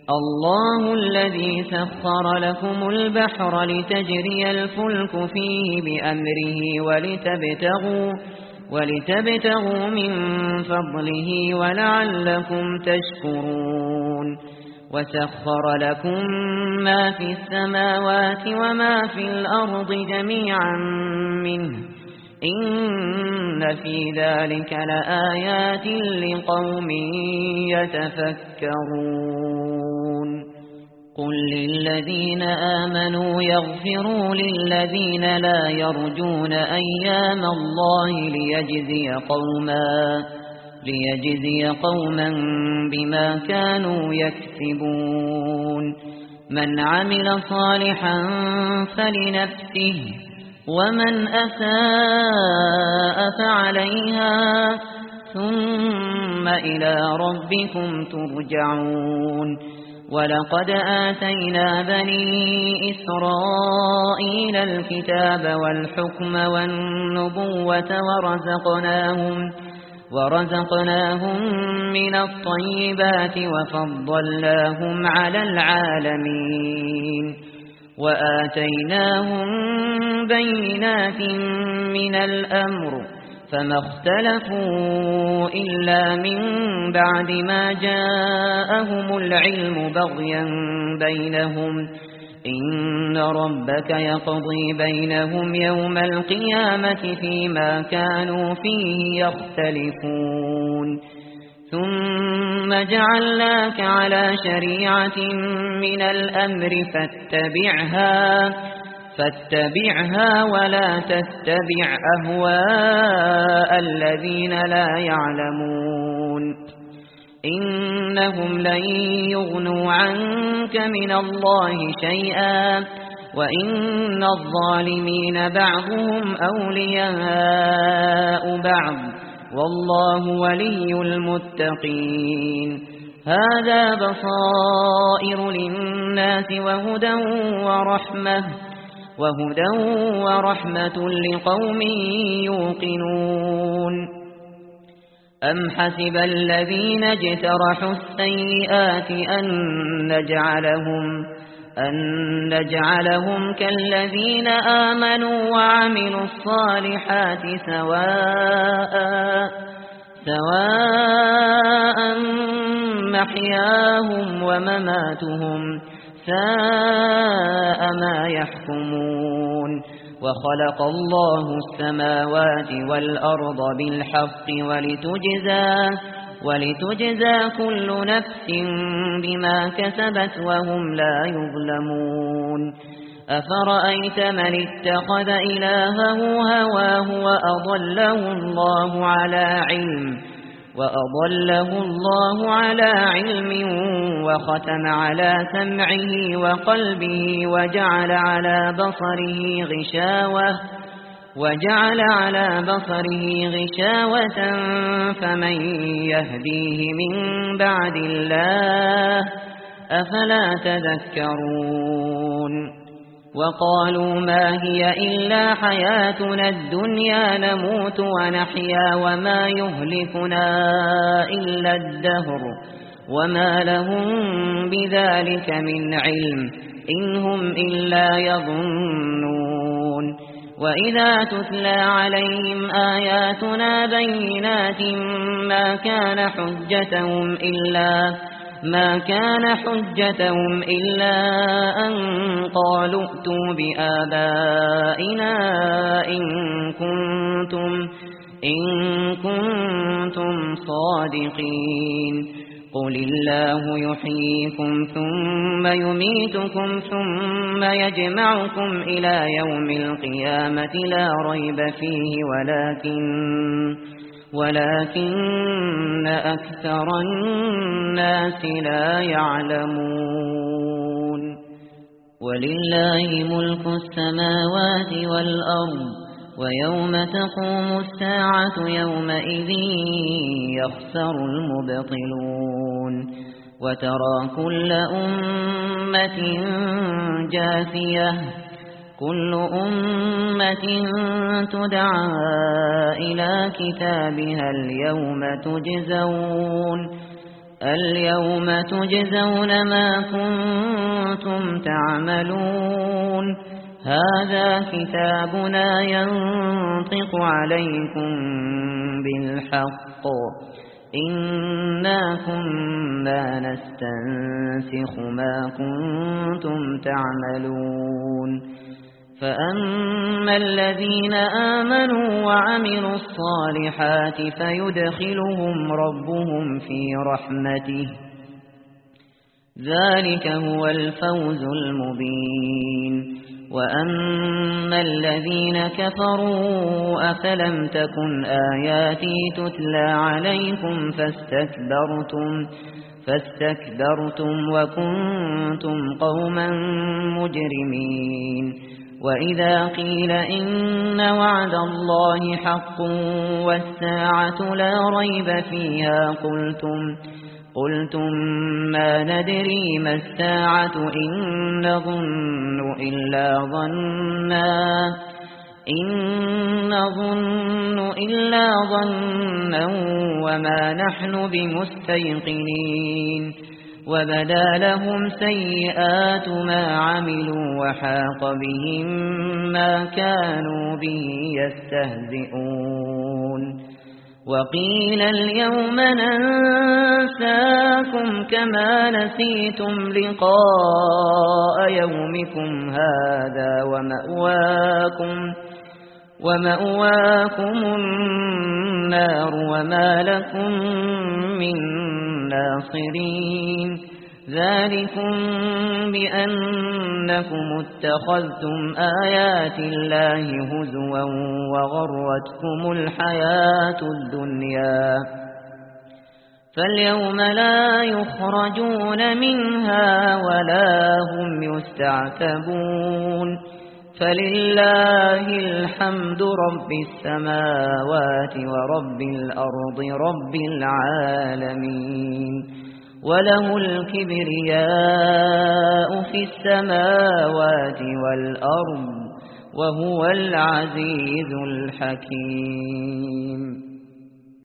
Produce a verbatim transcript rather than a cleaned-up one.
الله الذي سخر لكم البحر لتجري الفلك فيه بأمره ولتبتغوا, ولتبتغوا من فضله ولعلكم تشكرون وسخر لكم ما في السماوات وما في الأرض جميعا منه إن في ذلك لآيات لقوم يتفكرون قل للذين آمنوا يغفروا للذين لا يرجون أيام الله ليجزي قوما ليجزي قوما بما كانوا يكسبون من عمل صالحا فلنفسه ومن أساء فعليها ثم إلى ربكم ترجعون ولقد آتينا بني إسرائيل الكتاب والحكم والنبوة ورزقناهم ورزقناهم من الطيبات وفضلناهم على العالمين وآتيناهم بينات من الأمر فما اختلفوا إلا من بعد ما جاءهم العلم بغيا بينهم إن ربك يقضي بينهم يوم القيامة فيما كانوا فيه يختلفون ثم جعلناك على شريعة من الأمر فاتبعها فاتبعها ولا تتبع أهواء الذين لا يعلمون إنهم لن يغنوا عنك من الله شيئا وإن الظالمين بعضهم أولياء بعض والله ولي المتقين هذا بصائر للناس وهدى ورحمة وهدى ورحمة لقوم يوقنون أم حسب الذين اجترحوا السيئات أن نجعلهم أن نجعلهم كالذين آمنوا وعملوا الصالحات سواء سواء محياهم ومماتهم ساء ما يحكمون وخلق الله السماوات والأرض بالحق ولتجزى ولتجزى كل نفس بما كسبت وهم لا يظلمون أفرأيت من اتخذ إلهه هواه وأضله الله على علم وأضله الله على علم وختم على سمعه وقلبه وجعل على بصره غشاوة وجعل على بصره غشاوة فمن يهديه من بعد الله أفلا تذكرون وقالوا ما هي إلا حياتنا الدنيا نموت ونحيا وما يهلكنا إلا الدهر وما لهم بذلك من علم إن هم إلا يظنون وإذا تتلى عليهم آياتنا بينات ما كان حجتهم إلا ما كان حجتهم إلا أن قالوا ائتوا بآبائنا إن كنتم إن كنتم صادقين قل الله يحييكم ثم يميتكم ثم يجمعكم إلى يوم القيامة لا ريب فيه ولكن ولكن أكثر الناس لا يعلمون ولله ملك السماوات والأرض ويوم تقوم الساعة يومئذ يخسر المبطلون وترى كل أمة جاثية كل أمة تدعى إلى كتابها اليوم تجزون اليوم تجزون ما كنتم تعملون هذا كتابنا ينطق عليكم بالحق إنا كنا نستنسخ ما كنتم تعملون فأما الذين آمنوا وعملوا الصالحات فيدخلهم ربهم في رحمته ذلك هو الفوز المبين وأما الذين كفروا أفلم تكن آياتي تتلى عليكم فاستكبرتم فاستكبرتم وكنتم قوما مجرمين وإذا قيل إن وعد الله حق والساعة لا ريب فيها قلتم قلتم ما ندري ما الساعة إن نظن إلا ظنا إن نظن إلا ظنا وما نحن بمستيقنين وبدا لهم سيئات ما عملوا وحاق بهم ما كانوا به يستهزئون وقيل اليوم ننساكم كما نسيتم لقاء يومكم هذا ومأواكم ومأواكم النار وما لكم من ناصرين ذلكم بأنكم اتخذتم آيات الله هزوا وغرتكم الحياة الدنيا فاليوم لا يخرجون منها ولا هم يستعتبون فلله الحمد رب السماوات ورب الأرض رب العالمين وله الكبرياء في السماوات والأرض وهو العزيز الحكيم.